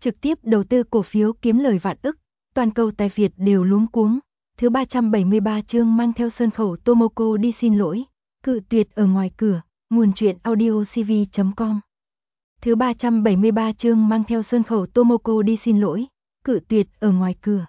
trực tiếp đầu tư cổ phiếu kiếm lời vạn ức, toàn cầu tài Việt đều luống cuống. Thứ 373 chương mang theo sơn khẩu Tomoko đi xin lỗi, cự tuyệt ở ngoài cửa, nguồn truyện audiocv.com. Thứ 373 chương mang theo sơn khẩu Tomoko đi xin lỗi, cự tuyệt ở ngoài cửa.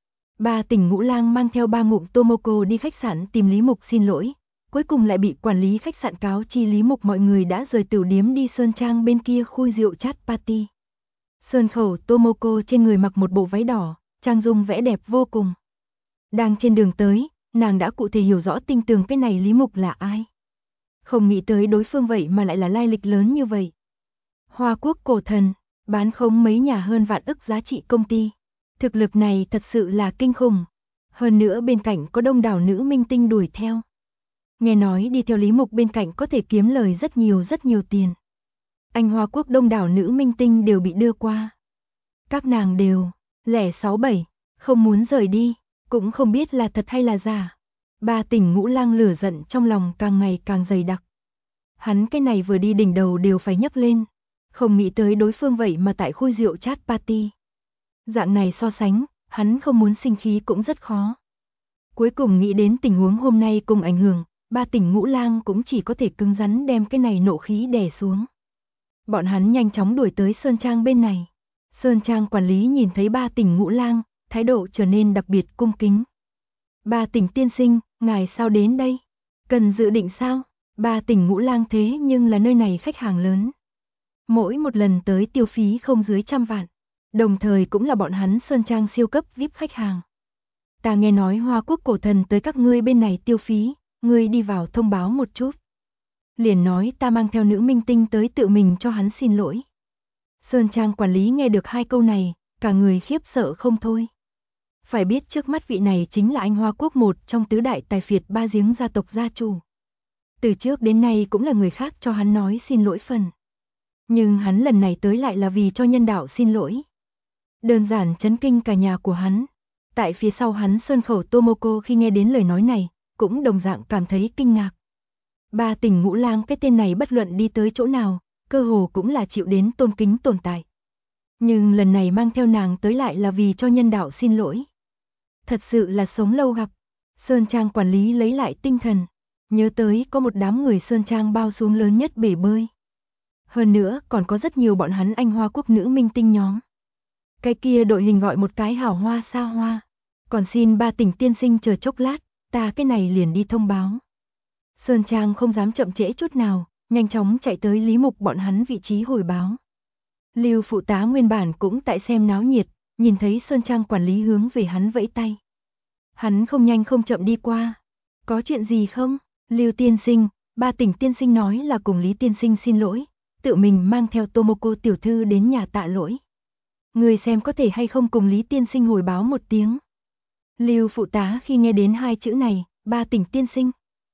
Ba tỉnh Ngũ Lang mang theo 3 ngụm Tomoko đi khách sạn tìm Lý Mục xin lỗi, cuối cùng lại bị quản lý khách sạn cáo chi Lý Mục mọi người đã rời tiểu điếm đi Sơn Trang bên kia khui rượu chat party. Sơn khẩu Tomoko trên người mặc một bộ váy đỏ, trang dung vẽ đẹp vô cùng. Đang trên đường tới, nàng đã cụ thể hiểu rõ tinh tường cái này Lý Mục là ai. Không nghĩ tới đối phương vậy mà lại là lai lịch lớn như vậy. Hoa Quốc cổ thần, bán khống mấy nhà hơn vạn ức giá trị công ty. Thực lực này thật sự là kinh khủng. Hơn nữa bên cạnh có đông đảo nữ minh tinh đuổi theo. Nghe nói đi theo Lý Mục bên cạnh có thể kiếm lời rất nhiều tiền. Anh Hoa Quốc đông đảo nữ minh tinh đều bị đưa qua. Các nàng đều, lẻ 67, không muốn rời đi, cũng không biết là thật hay là giả. Ba tỉnh Ngũ Lang lửa giận trong lòng càng ngày càng dày đặc. Hắn cái này vừa đi đỉnh đầu đều phải nhấc lên. Không nghĩ tới đối phương vậy mà tại khui rượu chat party. Dạng này so sánh, hắn không muốn sinh khí cũng rất khó. Cuối cùng nghĩ đến tình huống hôm nay cùng ảnh hưởng, ba tỉnh Ngũ Lang cũng chỉ có thể cứng rắn đem cái này nộ khí đè xuống. Bọn hắn nhanh chóng đuổi tới Sơn Trang bên này. Sơn Trang quản lý nhìn thấy ba tỉnh Ngũ Lang, thái độ trở nên đặc biệt cung kính. Ba tỉnh tiên sinh, ngài sao đến đây? Cần dự định sao? Ba tỉnh Ngũ Lang thế nhưng là nơi này khách hàng lớn. Mỗi một lần tới tiêu phí không dưới 100 vạn. Đồng thời cũng là bọn hắn Sơn Trang siêu cấp VIP khách hàng. Ta nghe nói Hoa Quốc cổ thần tới các ngươi bên này tiêu phí, ngươi đi vào thông báo một chút. Liền nói ta mang theo nữ minh tinh tới tự mình cho hắn xin lỗi. Sơn Trang quản lý nghe được 2 câu này, cả người khiếp sợ không thôi. Phải biết trước mắt vị này chính là anh Hoa Quốc một trong tứ đại tài phiệt ba giếng gia tộc gia chủ. Từ trước đến nay cũng là người khác cho hắn nói xin lỗi phần. Nhưng hắn lần này tới lại là vì cho nhân đạo xin lỗi. Đơn giản chấn kinh cả nhà của hắn. Tại phía sau hắn sơn khẩu Tomoko khi nghe đến lời nói này, cũng đồng dạng cảm thấy kinh ngạc. Ba tỉnh Ngũ Lang cái tên này bất luận đi tới chỗ nào, cơ hồ cũng là chịu đến tôn kính tồn tại. Nhưng lần này mang theo nàng tới lại là vì cho nhân đạo xin lỗi. Thật sự là sống lâu gặp. Sơn Trang quản lý lấy lại tinh thần, nhớ tới có một đám người Sơn Trang bao xuống lớn nhất bể bơi. Hơn nữa còn có rất nhiều bọn hắn anh Hoa Quốc nữ minh tinh nhóm. Cái kia đội hình gọi một cái hào hoa xa hoa. Còn xin ba tỉnh tiên sinh chờ chốc lát, ta cái này liền đi thông báo. Sơn Trang không dám chậm trễ chút nào, nhanh chóng chạy tới Lý Mục bọn hắn vị trí hồi báo. Lưu phụ tá nguyên bản cũng tại xem náo nhiệt, nhìn thấy Sơn Trang quản lý hướng về hắn vẫy tay. Hắn không nhanh không chậm đi qua. Có chuyện gì không? Lưu tiên sinh, ba tỉnh tiên sinh nói là cùng Lý tiên sinh xin lỗi, tự mình mang theo Tomoko tiểu thư đến nhà tạ lỗi. Người xem có thể hay không cùng Lý tiên sinh hồi báo một tiếng. Lưu phụ tá khi nghe đến 2 chữ này, ba tỉnh tiên sinh.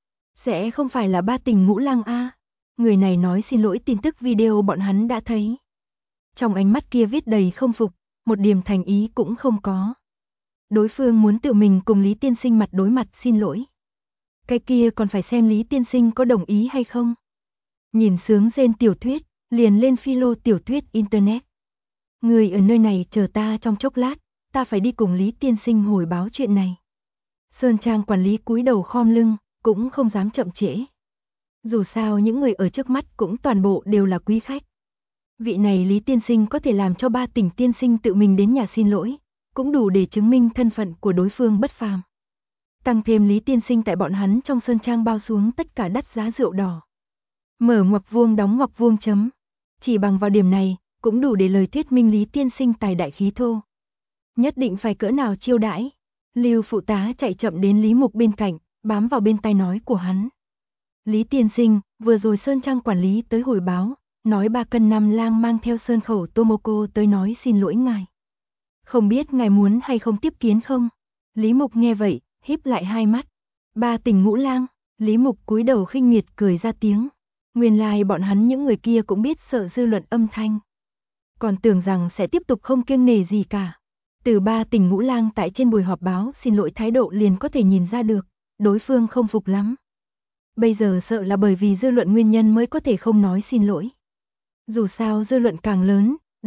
Sẽ không phải là ba tỉnh Ngũ Lang a? Người này nói xin lỗi tin tức video bọn hắn đã thấy. Trong ánh mắt kia viết đầy không phục, một điểm thành ý cũng không có. Đối phương muốn tự mình cùng Lý tiên sinh mặt đối mặt xin lỗi. Cái kia còn phải xem Lý tiên sinh có đồng ý hay không. Nhìn sướng rên tiểu thuyết, liền lên philo tiểu thuyết internet. Người ở nơi này chờ ta trong chốc lát, ta phải đi cùng Lý tiên sinh hồi báo chuyện này. Sơn Trang quản lý cúi đầu khom lưng, cũng không dám chậm trễ. Dù sao những người ở trước mắt cũng toàn bộ đều là quý khách. Vị này Lý tiên sinh có thể làm cho ba tỉnh tiên sinh tự mình đến nhà xin lỗi, cũng đủ để chứng minh thân phận của đối phương bất phàm. Tăng thêm Lý tiên sinh tại bọn hắn trong Sơn Trang bao xuống tất cả đắt giá rượu đỏ. Mở ngoặc vuông đóng ngoặc vuông chấm. Chỉ bằng vào điểm này, cũng đủ để lời thuyết minh Lý tiên sinh tài đại khí thô. Nhất định phải cỡ nào chiêu đãi. Lưu phụ tá chạy chậm đến Lý Mục bên cạnh, bám vào bên tai nói của hắn. Lý tiên sinh, vừa rồi Sơn Trang quản lý tới hồi báo, nói 3 cân 5 lang mang theo sơn khẩu Tomoko tới nói xin lỗi ngài. Không biết ngài muốn hay không tiếp kiến không? Lý Mục nghe vậy, híp lại 2 mắt. Ba tỉnh Ngũ Lang, Lý Mục cúi đầu khinh miệt cười ra tiếng. Nguyên lai bọn hắn những người kia cũng biết sợ dư luận âm thanh. Còn tưởng rằng sẽ tiếp tục không kiêng nể gì cả. Từ ba tỉnh Ngũ Lang tại trên buổi họp báo xin lỗi thái độ liền có thể nhìn ra được, đối phương không phục lắm. Bây giờ sợ là bởi vì dư luận nguyên nhân mới có thể không nói xin lỗi. Dù sao dư luận càng lớn,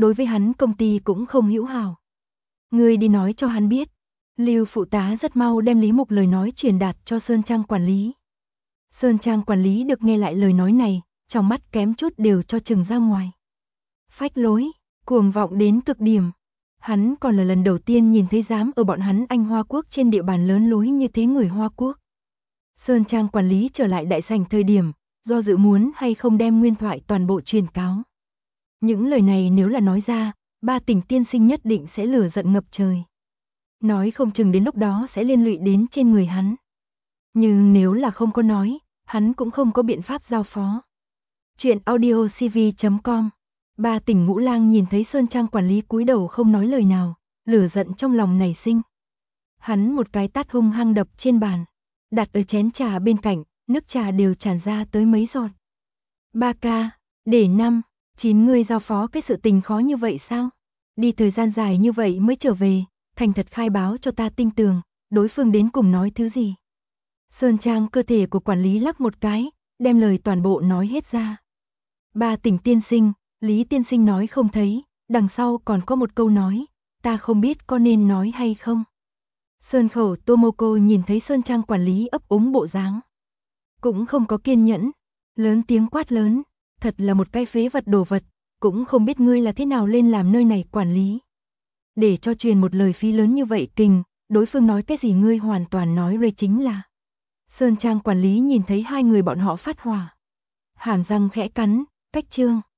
đối với hắn công ty cũng không hữu hảo. Ngươi đi nói cho hắn biết. Lưu phụ tá rất mau đem Lý Mục lời nói truyền đạt cho Sơn Trang quản lý. Sơn Trang quản lý được nghe lại lời nói này, trong mắt kém chút đều cho trừng ra ngoài. Phách lối, cuồng vọng đến cực điểm. Hắn còn là lần đầu tiên nhìn thấy dám ở bọn hắn Anh Hoa Quốc trên địa bàn lớn lối như thế người Hoa Quốc. Sơn Trang quản lý trở lại đại sảnh thời điểm, do dự muốn hay không đem nguyên thoại toàn bộ truyền cáo. Những lời này nếu là nói ra, Ba Tỉnh tiên sinh nhất định sẽ lửa giận ngập trời. Nói không chừng đến lúc đó sẽ liên lụy đến trên người hắn. Nhưng nếu là không có nói, hắn cũng không có biện pháp giao phó. Chuyện audiocv.com. Ba Tỉnh Ngũ Lang nhìn thấy Sơn Trang quản lý cúi đầu không nói lời nào, lửa giận trong lòng nảy sinh. Hắn một cái tát hung hăng đập trên bàn, đặt ở chén trà bên cạnh, nước trà đều tràn ra tới mấy giọt. Ba ca, để 9 người giao phó cái sự tình khó như vậy sao? Đi thời gian dài như vậy mới trở về, thành thật khai báo cho ta tin tưởng, đối phương đến cùng nói thứ gì. Sơn Trang cơ thể của quản lý lắc một cái, đem lời toàn bộ nói hết ra. Ba Tỉnh tiên sinh, Lý tiên sinh nói không thấy, đằng sau còn có một câu nói, ta không biết có nên nói hay không. Sơn Khẩu Tomoko nhìn thấy Sơn Trang quản lý ấp úng bộ dáng, cũng không có kiên nhẫn, lớn tiếng quát lớn, thật là một cái phế vật đồ vật, cũng không biết ngươi là thế nào lên làm nơi này quản lý. Để cho truyền một lời phí lớn như vậy kình, đối phương nói cái gì ngươi hoàn toàn nói rồi chính là. Sơn Trang quản lý nhìn thấy hai người bọn họ phát hỏa, hàm răng khẽ cắn, cách trương.